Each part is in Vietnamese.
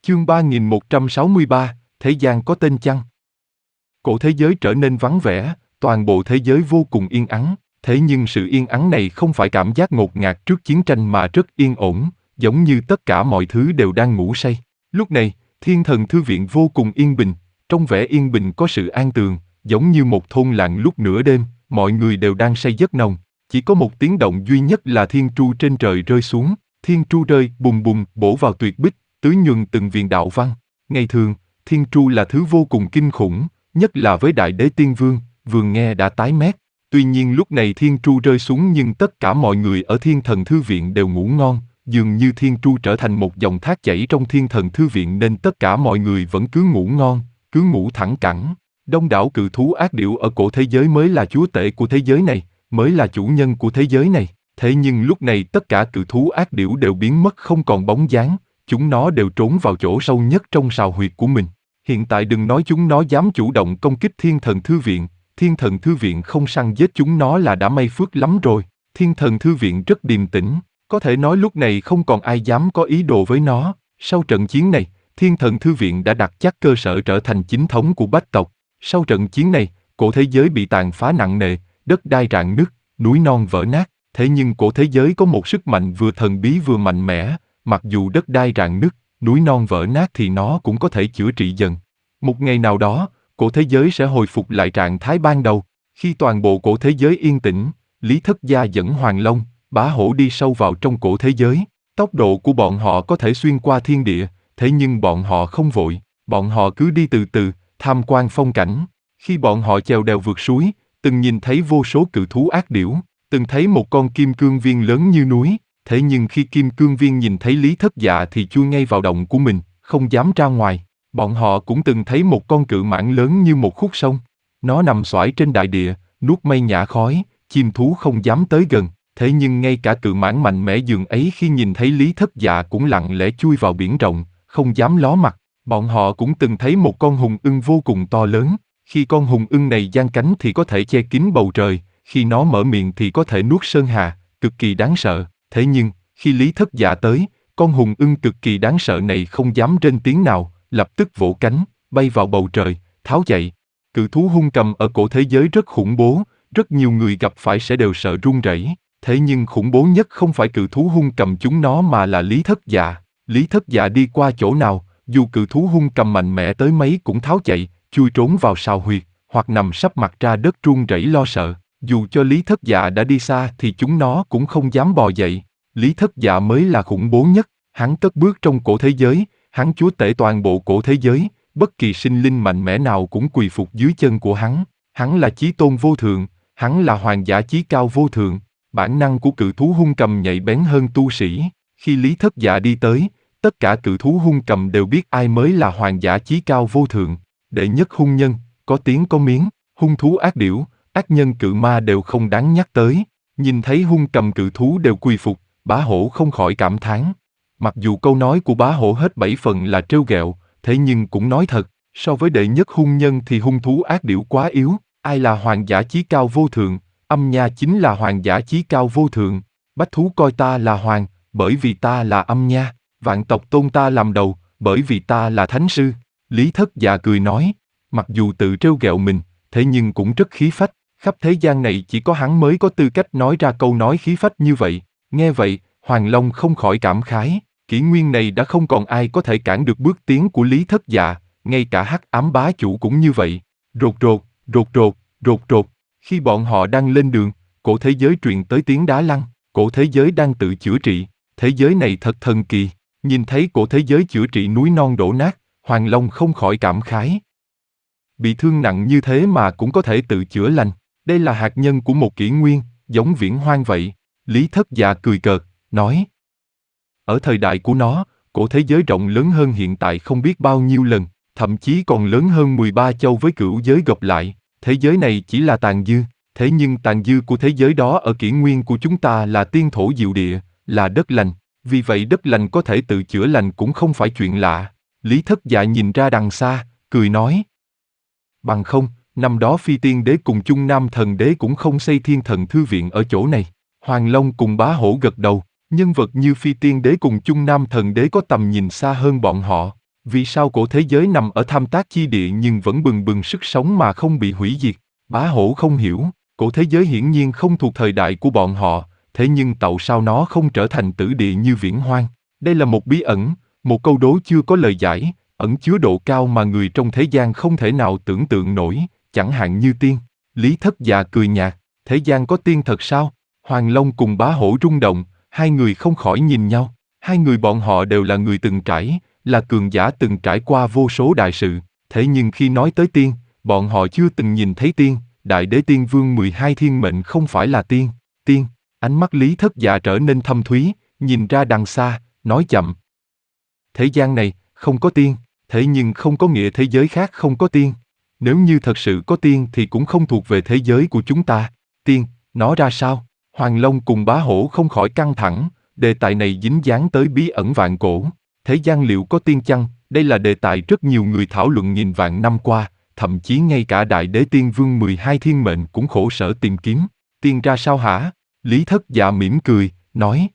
Chương 3163, Thế gian có tên chăng? Cổ thế giới trở nên vắng vẻ, toàn bộ thế giới vô cùng yên ắng, thế nhưng sự yên ắng này không phải cảm giác ngột ngạt trước chiến tranh mà rất yên ổn, giống như tất cả mọi thứ đều đang ngủ say. Lúc này, Thiên Thần Thư Viện vô cùng yên bình, trong vẻ yên bình có sự an tường, giống như một thôn làng lúc nửa đêm, mọi người đều đang say giấc nồng. Chỉ có một tiếng động duy nhất là thiên tru trên trời rơi xuống, thiên tru rơi bùng bùng bổ vào tuyệt bích, tưới nhuần từng viền đạo văn. Ngày thường, thiên tru là thứ vô cùng kinh khủng, nhất là với Đại Đế Tiên Vương, vừa nghe đã tái mét. Tuy nhiên lúc này thiên tru rơi xuống nhưng tất cả mọi người ở Thiên Thần Thư Viện đều ngủ ngon, dường như thiên tru trở thành một dòng thác chảy trong Thiên Thần Thư Viện nên tất cả mọi người vẫn cứ ngủ ngon, cứ ngủ thẳng cẳng. Đông đảo cự thú ác điểu ở cổ thế giới mới là chúa tể của thế giới này, mới là chủ nhân của thế giới này. Thế nhưng lúc này tất cả cự thú ác điểu đều biến mất không còn bóng dáng, chúng nó đều trốn vào chỗ sâu nhất trong sào huyệt của mình. Hiện tại đừng nói chúng nó dám chủ động công kích Thiên Thần Thư Viện, Thiên Thần Thư Viện không săn giết chúng nó là đã may phước lắm rồi. Thiên Thần Thư Viện rất điềm tĩnh, có thể nói lúc này không còn ai dám có ý đồ với nó. Sau trận chiến này, Thiên Thần Thư Viện đã đặt chắc cơ sở trở thành chính thống của bách tộc. Sau trận chiến này, cổ thế giới bị tàn phá nặng nề, đất đai rạn nứt, núi non vỡ nát. Thế nhưng cổ thế giới có một sức mạnh vừa thần bí vừa mạnh mẽ, mặc dù đất đai rạn nứt, núi non vỡ nát thì nó cũng có thể chữa trị dần. Một ngày nào đó, cổ thế giới sẽ hồi phục lại trạng thái ban đầu. Khi toàn bộ cổ thế giới yên tĩnh, Lý Thất Gia dẫn Hoàng Long, Bá Hổ đi sâu vào trong cổ thế giới. Tốc độ của bọn họ có thể xuyên qua thiên địa, thế nhưng bọn họ không vội, bọn họ cứ đi từ từ, tham quan phong cảnh. Khi bọn họ chèo đèo vượt suối, từng nhìn thấy vô số cự thú ác điểu, từng thấy một con kim cương viên lớn như núi. Thế nhưng khi kim cương viên nhìn thấy Lý Thất Dạ thì chui ngay vào động của mình, không dám ra ngoài. Bọn họ cũng từng thấy một con cự mãng lớn như một khúc sông. Nó nằm xoải trên đại địa, nuốt mây nhả khói, chim thú không dám tới gần. Thế nhưng ngay cả cự mãng mạnh mẽ dường ấy khi nhìn thấy Lý Thất Dạ cũng lặng lẽ chui vào biển rộng, không dám ló mặt. Bọn họ cũng từng thấy một con hùng ưng vô cùng to lớn. Khi con hùng ưng này giang cánh thì có thể che kín bầu trời, khi nó mở miệng thì có thể nuốt sơn hà, cực kỳ đáng sợ. Thế nhưng, khi Lý Thất Dạ tới, con hùng ưng cực kỳ đáng sợ này không dám rên tiếng nào, lập tức vỗ cánh, bay vào bầu trời, tháo chạy. Cự thú hung cầm ở cổ thế giới rất khủng bố, rất nhiều người gặp phải sẽ đều sợ run rẩy. Thế nhưng khủng bố nhất không phải cự thú hung cầm chúng nó mà là Lý Thất Dạ. Lý Thất Dạ đi qua chỗ nào, dù cự thú hung cầm mạnh mẽ tới mấy cũng tháo chạy, chui trốn vào sào huyệt, hoặc nằm sấp mặt ra đất run rẩy lo sợ. Dù cho Lý Thất Dạ đã đi xa thì chúng nó cũng không dám bò dậy. Lý Thất Dạ mới là khủng bố nhất, hắn cất bước trong cổ thế giới, hắn chúa tể toàn bộ cổ thế giới, bất kỳ sinh linh mạnh mẽ nào cũng quỳ phục dưới chân của hắn là chí tôn vô thượng, hắn là hoàng giả chí cao vô thượng. Bản năng của cự thú hung cầm nhạy bén hơn tu sĩ, khi Lý Thất Dạ đi tới, tất cả cự thú hung cầm đều biết ai mới là hoàng giả chí cao vô thượng. Đệ nhất hung nhân, có tiếng có miếng, hung thú ác điểu, ác nhân cự ma đều không đáng nhắc tới. Nhìn thấy hung cầm cự thú đều quỳ phục, Bá Hổ không khỏi cảm thán. Mặc dù câu nói của Bá Hổ hết 7 phần là trêu ghẹo, thế nhưng cũng nói thật, so với đệ nhất hung nhân thì hung thú ác điểu quá yếu. Ai là hoàng giả chí cao vô thượng? Âm Nha chính là hoàng giả chí cao vô thượng. Bách thú coi ta là hoàng, bởi vì ta là Âm Nha. Vạn tộc tôn ta làm đầu, bởi vì ta là thánh sư. Lý Thất Dạ cười nói, mặc dù tự trêu ghẹo mình, thế nhưng cũng rất khí phách. Khắp thế gian này chỉ có hắn mới có tư cách nói ra câu nói khí phách như vậy. Nghe vậy, Hoàng Long không khỏi cảm khái. Kỷ nguyên này đã không còn ai có thể cản được bước tiến của Lý Thất Dạ, ngay cả Hắc Ám Bá Chủ cũng như vậy. Rột rột, rột rột, rột rột. Khi bọn họ đang lên đường, cổ thế giới truyền tới tiếng đá lăn, cổ thế giới đang tự chữa trị. Thế giới này thật thần kỳ. Nhìn thấy cổ thế giới chữa trị núi non đổ nát, Hoàng Long không khỏi cảm khái. Bị thương nặng như thế mà cũng có thể tự chữa lành. Đây là hạt nhân của một kỷ nguyên, giống Viễn Hoang vậy. Lý Thất Dạ cười cợt, nói. Ở thời đại của nó, cổ thế giới rộng lớn hơn hiện tại không biết bao nhiêu lần, thậm chí còn lớn hơn 13 châu với cửu giới gộp lại. Thế giới này chỉ là tàn dư, thế nhưng tàn dư của thế giới đó ở kỷ nguyên của chúng ta là tiên thổ diệu địa, là đất lành. Vì vậy đất lành có thể tự chữa lành cũng không phải chuyện lạ. Lý Thất Dạ nhìn ra đằng xa, cười nói. Bằng không, năm đó Phi Tiên Đế cùng Chung Nam Thần Đế cũng không xây Thiên Thần Thư Viện ở chỗ này. Hoàng Long cùng Bá Hổ gật đầu, nhân vật như Phi Tiên Đế cùng Chung Nam Thần Đế có tầm nhìn xa hơn bọn họ. Vì sao cổ thế giới nằm ở tham tác chi địa nhưng vẫn bừng bừng sức sống mà không bị hủy diệt? Bá Hổ không hiểu, cổ thế giới hiển nhiên không thuộc thời đại của bọn họ, thế nhưng tại sao nó không trở thành tử địa như Viễn Hoang? Đây là một bí ẩn, một câu đố chưa có lời giải, ẩn chứa độ cao mà người trong thế gian không thể nào tưởng tượng nổi, chẳng hạn như tiên. Lý Thất Dạ cười nhạt, thế gian có tiên thật sao? Hoàng Long cùng Bá Hổ rung động, hai người không khỏi nhìn nhau. Hai người bọn họ đều là người từng trải, là cường giả từng trải qua vô số đại sự. Thế nhưng khi nói tới tiên, bọn họ chưa từng nhìn thấy tiên. Đại đế tiên vương 12 thiên mệnh không phải là tiên. Tiên, ánh mắt Lý Thất Dạ trở nên thâm thúy, nhìn ra đằng xa, nói chậm. Thế gian này, không có tiên, thế nhưng không có nghĩa thế giới khác không có tiên. Nếu như thật sự có tiên thì cũng không thuộc về thế giới của chúng ta. Tiên, nó ra sao? Hoàng Long cùng Bá Hổ không khỏi căng thẳng, đề tài này dính dáng tới bí ẩn vạn cổ. Thế gian liệu có tiên chăng? Đây là đề tài rất nhiều người thảo luận nghìn vạn năm qua, thậm chí ngay cả Đại Đế Tiên Vương 12 thiên mệnh cũng khổ sở tìm kiếm. Tiên ra sao hả? Lý Thất Dạ mỉm cười, nói.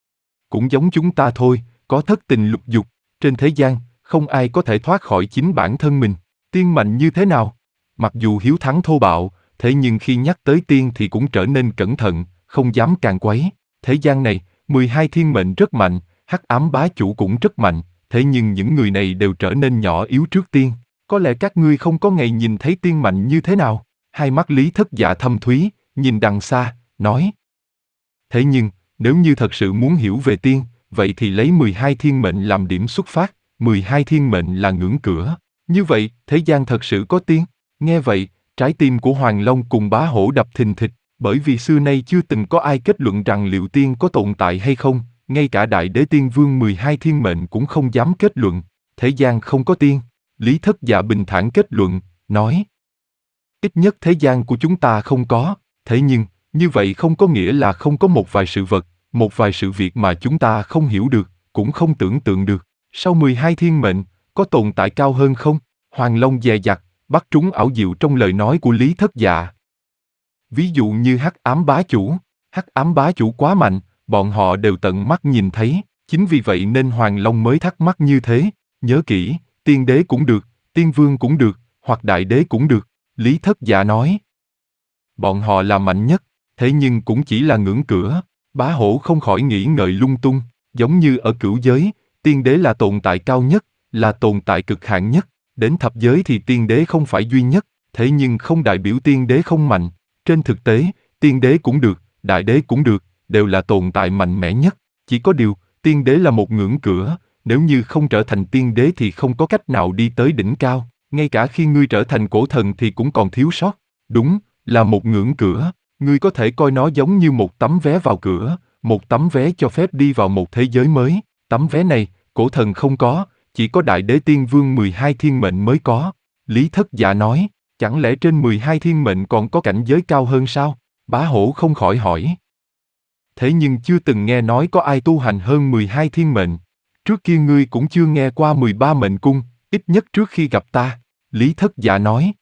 Cũng giống chúng ta thôi, có thất tình lục dục. Trên thế gian, không ai có thể thoát khỏi chính bản thân mình. Tiên mạnh như thế nào? Mặc dù hiếu thắng thô bạo, thế nhưng khi nhắc tới tiên thì cũng trở nên cẩn thận, không dám càn quấy. Thế gian này, 12 thiên mệnh rất mạnh, hắc ám bá chủ cũng rất mạnh, thế nhưng những người này đều trở nên nhỏ yếu trước tiên. Có lẽ các ngươi không có ngày nhìn thấy tiên mạnh như thế nào? Hai mắt Lý Thất Dạ thâm thúy, nhìn đằng xa, nói. Thế nhưng, nếu như thật sự muốn hiểu về tiên, vậy thì lấy 12 thiên mệnh làm điểm xuất phát, 12 thiên mệnh là ngưỡng cửa. Như vậy, thế gian thật sự có tiên? Nghe vậy, trái tim của Hoàng Long cùng Bá Hổ đập thình thịch, bởi vì xưa nay chưa từng có ai kết luận rằng liệu tiên có tồn tại hay không, ngay cả Đại Đế Tiên Vương 12 thiên mệnh cũng không dám kết luận, thế gian không có tiên. Lý Thất Dạ bình thản kết luận, nói. Ít nhất thế gian của chúng ta không có, thế nhưng, như vậy không có nghĩa là không có một vài sự vật, một vài sự việc mà chúng ta không hiểu được, cũng không tưởng tượng được. Sau 12 thiên mệnh, có tồn tại cao hơn không? Hoàng Long dè dặt, bắt trúng ảo diệu trong lời nói của Lý Thất Dạ. Ví dụ như hắc ám bá chủ quá mạnh, bọn họ đều tận mắt nhìn thấy, chính vì vậy nên Hoàng Long mới thắc mắc như thế. Nhớ kỹ, tiên đế cũng được, tiên vương cũng được, hoặc đại đế cũng được, Lý Thất Dạ nói. Bọn họ là mạnh nhất, thế nhưng cũng chỉ là ngưỡng cửa. Bá Hổ không khỏi nghĩ ngợi lung tung, giống như ở cửu giới, tiên đế là tồn tại cao nhất, là tồn tại cực hạn nhất. Đến thập giới thì tiên đế không phải duy nhất, thế nhưng không đại biểu tiên đế không mạnh. Trên thực tế, tiên đế cũng được, đại đế cũng được, đều là tồn tại mạnh mẽ nhất. Chỉ có điều, tiên đế là một ngưỡng cửa, nếu như không trở thành tiên đế thì không có cách nào đi tới đỉnh cao. Ngay cả khi ngươi trở thành cổ thần thì cũng còn thiếu sót. Đúng, là một ngưỡng cửa. Ngươi có thể coi nó giống như một tấm vé vào cửa, một tấm vé cho phép đi vào một thế giới mới. Tấm vé này, cổ thần không có, chỉ có Đại Đế Tiên Vương 12 thiên mệnh mới có. Lý Thất Dạ nói, chẳng lẽ trên 12 thiên mệnh còn có cảnh giới cao hơn sao? Bá Hổ không khỏi hỏi. Thế nhưng chưa từng nghe nói có ai tu hành hơn 12 thiên mệnh. Trước kia ngươi cũng chưa nghe qua 13 mệnh cung, ít nhất trước khi gặp ta. Lý Thất Dạ nói.